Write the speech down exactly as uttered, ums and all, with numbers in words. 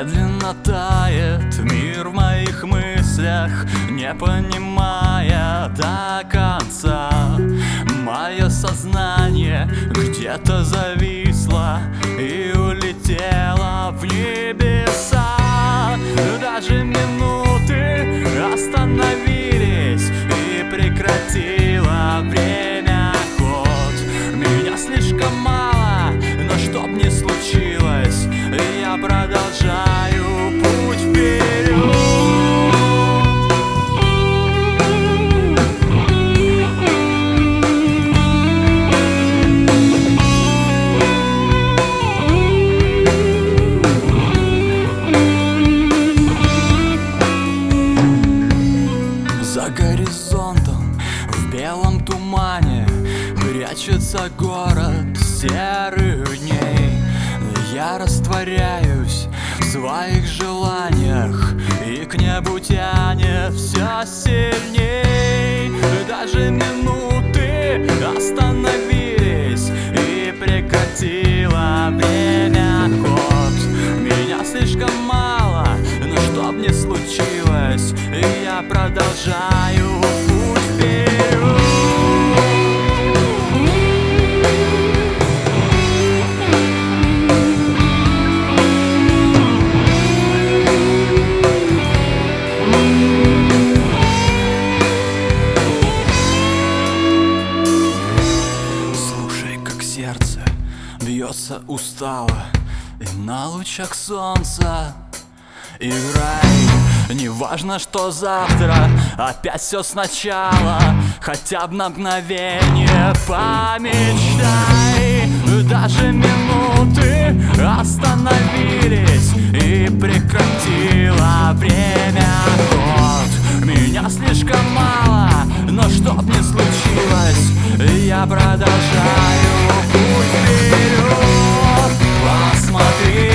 Медленно тает мир в моих мыслях, не понимая до конца. Мое сознание где-то зависло и улетело в небеса. Даже минуты остановились и прекратило время ход. Меня слишком мало, но чтоб не случилось, я продолжаю путь вперед. За горизонтом в белом тумане прячется город серых дней. Я растворяюсь в своих желаниях, и к небу тянет все сильней. Даже минуты остановились и прекратило время ход. Меня слишком мало, но чтоб не случилось, я продолжаю путь вперед. Сердце бьется устало, и на лучах солнца играй. Неважно, что завтра опять все сначала, хотя бы на мгновение помечтай. Даже минуты остановились и прекратило время ход. Меня слишком мало, но чтоб не случилось, я продолжаю путь вперед. Посмотри